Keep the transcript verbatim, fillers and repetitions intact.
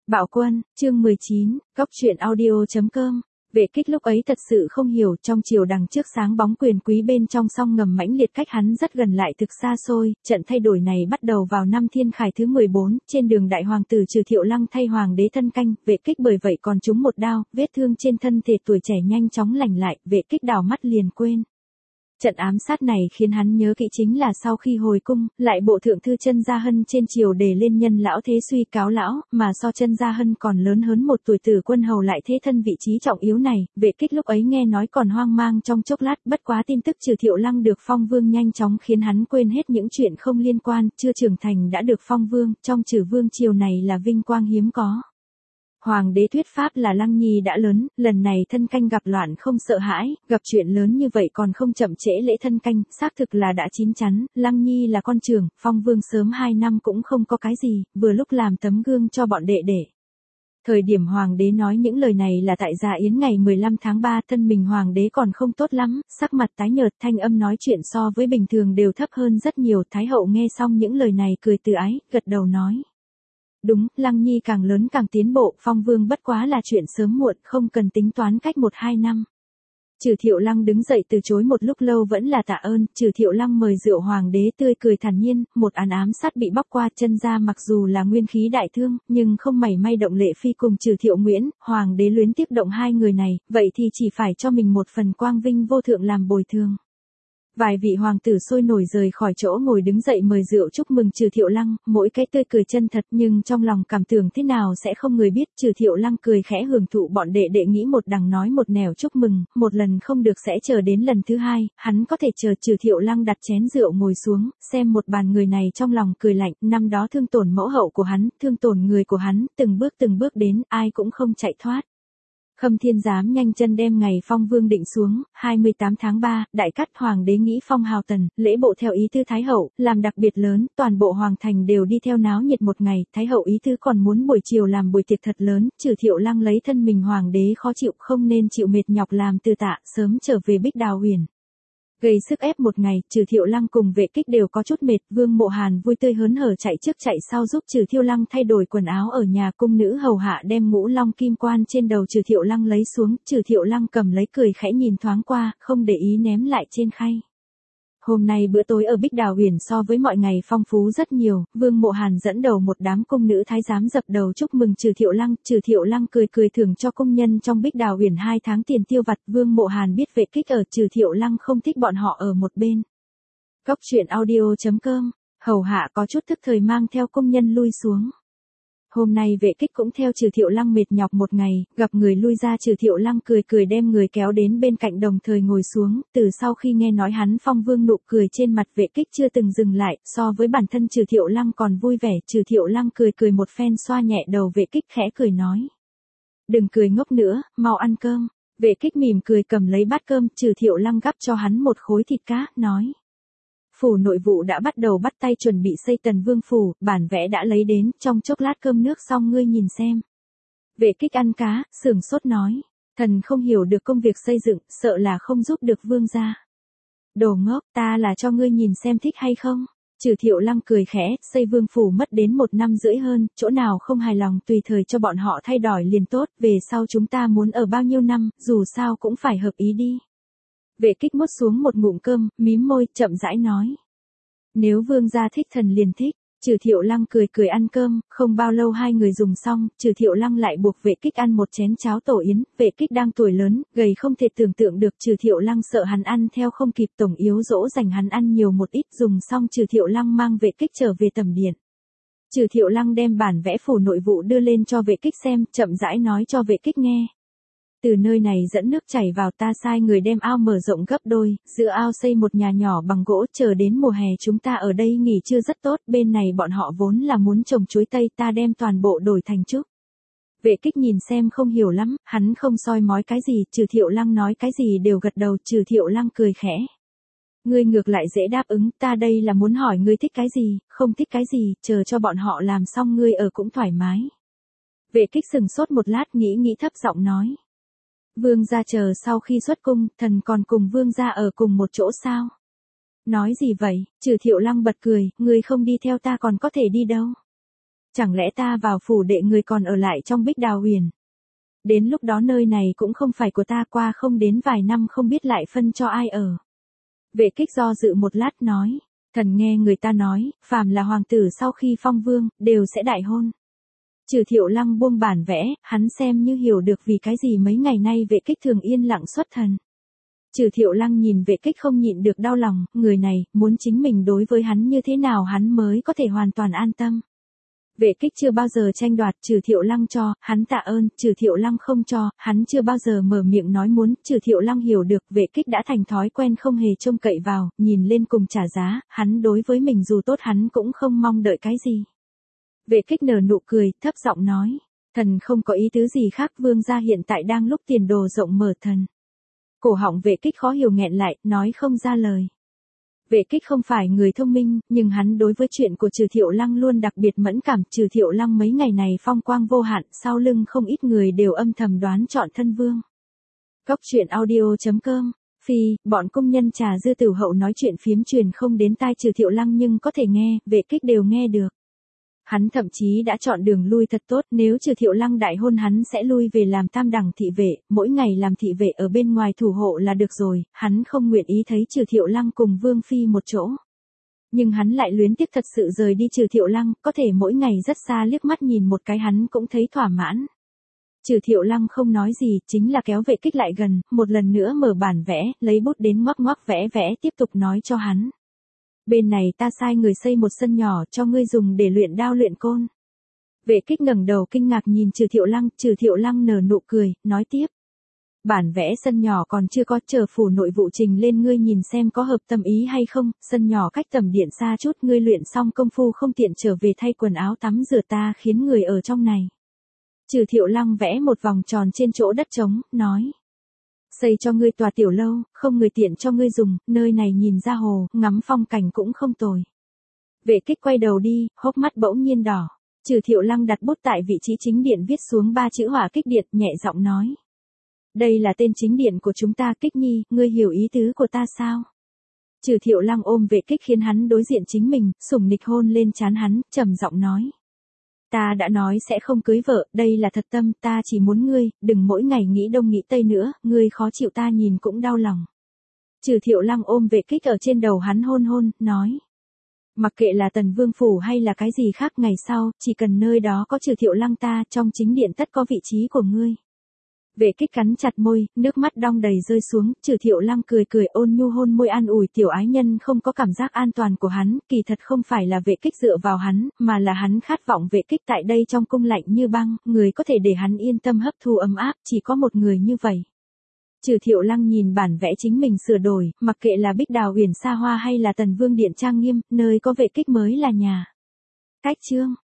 Bạo Quân, chương mười chín, Cóc truyện audio chấm com. Vệ Kích lúc ấy thật sự không hiểu, trong chiều đằng trước sáng bóng quyền quý bên trong song ngầm mãnh liệt cách hắn rất gần lại thực xa xôi, trận thay đổi này bắt đầu vào năm Thiên Khải thứ mười bốn, trên đường đại hoàng tử Trừ Thiệu Lăng thay hoàng đế thân canh, Vệ Kích bởi vậy còn trúng một đao, vết thương trên thân thể tuổi trẻ nhanh chóng lành lại, Vệ Kích đảo mắt liền quên. Trận ám sát này khiến hắn nhớ kỹ chính là sau khi hồi cung, lại bộ thượng thư Chân Gia Hân trên triều đề lên nhân lão thế suy cáo lão, mà so Chân Gia Hân còn lớn hơn một tuổi tử quân hầu lại thế thân vị trí trọng yếu này, Vệ Kích lúc ấy nghe nói còn hoang mang trong chốc lát, bất quá tin tức Trừ Thiệu Lăng được phong vương nhanh chóng khiến hắn quên hết những chuyện không liên quan, chưa trưởng thành đã được phong vương, trong Trừ vương triều này là vinh quang hiếm có. Hoàng đế thuyết pháp là Lăng Nhi đã lớn, lần này thân canh gặp loạn không sợ hãi, gặp chuyện lớn như vậy còn không chậm trễ lễ thân canh, xác thực là đã chín chắn, Lăng Nhi là con trưởng, phong vương sớm hai năm cũng không có cái gì, vừa lúc làm tấm gương cho bọn đệ đệ. Thời điểm hoàng đế nói những lời này là tại Gia Yến ngày mười lăm tháng ba, thân mình hoàng đế còn không tốt lắm, sắc mặt tái nhợt, thanh âm nói chuyện so với bình thường đều thấp hơn rất nhiều, Thái hậu nghe xong những lời này cười từ ái, gật đầu nói. Đúng, Lăng Nhi càng lớn càng tiến bộ, phong vương bất quá là chuyện sớm muộn, không cần tính toán cách một hai năm. Trừ Thiệu Lăng đứng dậy từ chối một lúc lâu vẫn là tạ ơn, Trừ Thiệu Lăng mời rượu hoàng đế tươi cười thản nhiên, một án ám sát bị bóc qua, Chân gia mặc dù là nguyên khí đại thương, nhưng không mảy may động Lệ Phi cùng Trừ Thiệu Nguyễn, hoàng đế luyến tiếc động hai người này, vậy thì chỉ phải cho mình một phần quang vinh vô thượng làm bồi thường. Vài vị hoàng tử sôi nổi rời khỏi chỗ ngồi đứng dậy mời rượu chúc mừng Trừ Thiệu Lăng, mỗi cái tươi cười chân thật nhưng trong lòng cảm tưởng thế nào sẽ không người biết. Trừ Thiệu Lăng cười khẽ hưởng thụ bọn đệ đệ nghĩ một đằng nói một nẻo chúc mừng, một lần không được sẽ chờ đến lần thứ hai, hắn có thể chờ. Trừ Thiệu Lăng đặt chén rượu ngồi xuống, xem một bàn người này trong lòng cười lạnh, năm đó thương tổn mẫu hậu của hắn, thương tổn người của hắn, từng bước từng bước đến, ai cũng không chạy thoát. Khâm Thiên Giám nhanh chân đem ngày phong vương định xuống, hai mươi tám tháng ba, đại cát hoàng đế nghĩ phong hào tần, lễ bộ theo ý thư Thái hậu, làm đặc biệt lớn, toàn bộ hoàng thành đều đi theo náo nhiệt một ngày, Thái hậu ý thư còn muốn buổi chiều làm buổi tiệc thật lớn, Trừ Thiệu Lăng lấy thân mình hoàng đế khó chịu không nên chịu mệt nhọc làm từ tạ, sớm trở về Bích Đào Huyền. Gây sức ép một ngày, Trừ Thiệu Lăng cùng Vệ Kích đều có chút mệt, Vương Mộ Hàn vui tươi hớn hở chạy trước chạy sau giúp Trừ Thiệu Lăng thay đổi quần áo ở nhà, cung nữ hầu hạ đem ngũ long kim quan trên đầu Trừ Thiệu Lăng lấy xuống, Trừ Thiệu Lăng cầm lấy cười khẽ nhìn thoáng qua, không để ý ném lại trên khay. Hôm nay bữa tối ở Bích Đào Huyền so với mọi ngày phong phú rất nhiều, Vương Mộ Hàn dẫn đầu một đám cung nữ thái giám dập đầu chúc mừng Trừ Thiệu Lăng, Trừ Thiệu Lăng cười cười thưởng cho công nhân trong Bích Đào Huyền hai tháng tiền tiêu vặt, Vương Mộ Hàn biết Vệ Kích ở, Trừ Thiệu Lăng không thích bọn họ ở một bên. Cóc truyện audio chấm com, hầu hạ có chút tức thời mang theo công nhân lui xuống. Hôm nay Vệ Kích cũng theo Trừ Thiệu Lăng mệt nhọc một ngày, gặp người lui ra Trừ Thiệu Lăng cười cười đem người kéo đến bên cạnh đồng thời ngồi xuống, từ sau khi nghe nói hắn phong vương nụ cười trên mặt Vệ Kích chưa từng dừng lại, so với bản thân Trừ Thiệu Lăng còn vui vẻ, Trừ Thiệu Lăng cười cười một phen xoa nhẹ đầu Vệ Kích khẽ cười nói. Đừng cười ngốc nữa, mau ăn cơm. Vệ Kích mỉm cười cầm lấy bát cơm, Trừ Thiệu Lăng gắp cho hắn một khối thịt cá, nói. Phủ nội vụ đã bắt đầu bắt tay chuẩn bị xây Tần Vương phủ, bản vẽ đã lấy đến, trong chốc lát cơm nước xong ngươi nhìn xem. Vệ Kích ăn cá, sửng sốt nói, thần không hiểu được công việc xây dựng, sợ là không giúp được vương gia. Đồ ngốc, ta là cho ngươi nhìn xem thích hay không. Trừ Thiệu Lăng cười khẽ, xây vương phủ mất đến một năm rưỡi hơn, chỗ nào không hài lòng tùy thời cho bọn họ thay đổi liền tốt, về sau chúng ta muốn ở bao nhiêu năm, dù sao cũng phải hợp ý đi. Vệ Kích mốt xuống một ngụm cơm, mím môi, chậm rãi nói. Nếu vương gia thích thần liền thích. Trừ Thiệu Lăng cười cười ăn cơm, không bao lâu hai người dùng xong, Trừ Thiệu Lăng lại buộc Vệ Kích ăn một chén cháo tổ yến, Vệ Kích đang tuổi lớn, gầy không thể tưởng tượng được, Trừ Thiệu Lăng sợ hắn ăn theo không kịp, tổng yếu dỗ dành hắn ăn nhiều một ít, dùng xong Trừ Thiệu Lăng mang Vệ Kích trở về tầm điện. Trừ Thiệu Lăng đem bản vẽ phủ nội vụ đưa lên cho Vệ Kích xem, chậm rãi nói cho Vệ Kích nghe. Từ nơi này dẫn nước chảy vào, ta sai người đem ao mở rộng gấp đôi, giữa ao xây một nhà nhỏ bằng gỗ, chờ đến mùa hè chúng ta ở đây nghỉ trưa rất tốt, bên này bọn họ vốn là muốn trồng chuối tây, ta đem toàn bộ đổi thành trúc. Vệ Kích nhìn xem không hiểu lắm, hắn không soi mói cái gì, Trừ Thiệu Lăng nói cái gì đều gật đầu, Trừ Thiệu Lăng cười khẽ. Ngươi ngược lại dễ đáp ứng, ta đây là muốn hỏi ngươi thích cái gì, không thích cái gì, chờ cho bọn họ làm xong ngươi ở cũng thoải mái. Vệ Kích sừng sốt một lát nghĩ nghĩ thấp giọng nói. Vương gia chờ sau khi xuất cung, thần còn cùng vương gia ở cùng một chỗ sao? Nói gì vậy? Trừ Thiệu Lăng bật cười, ngươi không đi theo ta còn có thể đi đâu? Chẳng lẽ ta vào phủ đệ người còn ở lại trong Bích Đào Huyền? Đến lúc đó nơi này cũng không phải của ta, qua không đến vài năm không biết lại phân cho ai ở. Vệ Kích do dự một lát nói, thần nghe người ta nói, phàm là hoàng tử sau khi phong vương, đều sẽ đại hôn. Trừ Thiệu Lăng buông bản vẽ, hắn xem như hiểu được vì cái gì mấy ngày nay Vệ Kích thường yên lặng xuất thần. Trừ Thiệu Lăng nhìn Vệ Kích không nhịn được đau lòng, người này, muốn chính mình đối với hắn như thế nào hắn mới có thể hoàn toàn an tâm. Vệ Kích chưa bao giờ tranh đoạt, Trừ Thiệu Lăng cho, hắn tạ ơn, Trừ Thiệu Lăng không cho, hắn chưa bao giờ mở miệng nói muốn, Trừ Thiệu Lăng hiểu được, Vệ Kích đã thành thói quen không hề trông cậy vào, nhìn lên cùng trả giá, hắn đối với mình dù tốt hắn cũng không mong đợi cái gì. Vệ Kích nở nụ cười, thấp giọng nói, thần không có ý tứ gì khác, vương gia hiện tại đang lúc tiền đồ rộng mở thần. Cổ họng Vệ Kích khó hiểu nghẹn lại, nói không ra lời. Vệ Kích không phải người thông minh, nhưng hắn đối với chuyện của Trừ Thiệu Lăng luôn đặc biệt mẫn cảm. Trừ Thiệu Lăng mấy ngày này phong quang vô hạn, sau lưng không ít người đều âm thầm đoán chọn thân vương. Cốc truyện audio chấm com. Phi, bọn công nhân trà dư tử hậu nói chuyện phiếm truyền không đến tai Trừ Thiệu Lăng nhưng có thể nghe, Vệ Kích đều nghe được. Hắn thậm chí đã chọn đường lui thật tốt, nếu Trừ Thiệu Lăng đại hôn hắn sẽ lui về làm tam đẳng thị vệ, mỗi ngày làm thị vệ ở bên ngoài thủ hộ là được rồi, hắn không nguyện ý thấy Trừ Thiệu Lăng cùng Vương Phi một chỗ. Nhưng hắn lại luyến tiếc thật sự rời đi Trừ Thiệu Lăng, có thể mỗi ngày rất xa liếc mắt nhìn một cái hắn cũng thấy thỏa mãn. Trừ Thiệu Lăng không nói gì, chính là kéo Vệ Kích lại gần, một lần nữa mở bản vẽ, lấy bút đến ngoắc ngoắc vẽ vẽ tiếp tục nói cho hắn. Bên này ta sai người xây một sân nhỏ cho ngươi dùng để luyện đao luyện côn. Vệ Kích ngẩng đầu kinh ngạc nhìn Trừ Thiệu Lăng, Trừ Thiệu Lăng nở nụ cười, nói tiếp. Bản vẽ sân nhỏ còn chưa có, chờ phủ nội vụ trình lên ngươi nhìn xem có hợp tâm ý hay không, sân nhỏ cách tầm điện xa chút, ngươi luyện xong công phu không tiện trở về thay quần áo tắm rửa ta khiến người ở trong này. Trừ Thiệu Lăng vẽ một vòng tròn trên chỗ đất trống, nói. Xây cho ngươi tòa tiểu lâu, không người tiện cho ngươi dùng, nơi này nhìn ra hồ, ngắm phong cảnh cũng không tồi. Vệ Kích quay đầu đi, hốc mắt bỗng nhiên đỏ. Trừ Thiệu Lăng đặt bút tại vị trí chính điện viết xuống ba chữ Hỏa Kích Điện, nhẹ giọng nói. Đây là tên chính điện của chúng ta, Kích Nhi, ngươi hiểu ý tứ của ta sao? Trừ Thiệu Lăng ôm Vệ Kích khiến hắn đối diện chính mình, sủng nịch hôn lên trán hắn, trầm giọng nói. Ta đã nói sẽ không cưới vợ, đây là thật tâm, ta chỉ muốn ngươi, đừng mỗi ngày nghĩ đông nghĩ tây nữa, ngươi khó chịu ta nhìn cũng đau lòng. Trừ Thiệu Lăng ôm Vệ Kích ở trên đầu hắn hôn hôn, nói. Mặc kệ là Tần Vương Phủ hay là cái gì khác ngày sau, chỉ cần nơi đó có Trừ Thiệu Lăng ta, trong chính điện tất có vị trí của ngươi. Vệ Kích cắn chặt môi, nước mắt đong đầy rơi xuống, Trừ Thiệu Lăng cười cười ôn nhu hôn môi an ủi tiểu ái nhân không có cảm giác an toàn của hắn, kỳ thật không phải là Vệ Kích dựa vào hắn, mà là hắn khát vọng Vệ Kích tại đây trong cung lạnh như băng, người có thể để hắn yên tâm hấp thu ấm áp, chỉ có một người như vậy. Trừ Thiệu Lăng nhìn bản vẽ chính mình sửa đổi, mặc kệ là Bích Đào Huyền xa hoa hay là Tần Vương điện trang nghiêm, nơi có Vệ Kích mới là nhà. Cách chương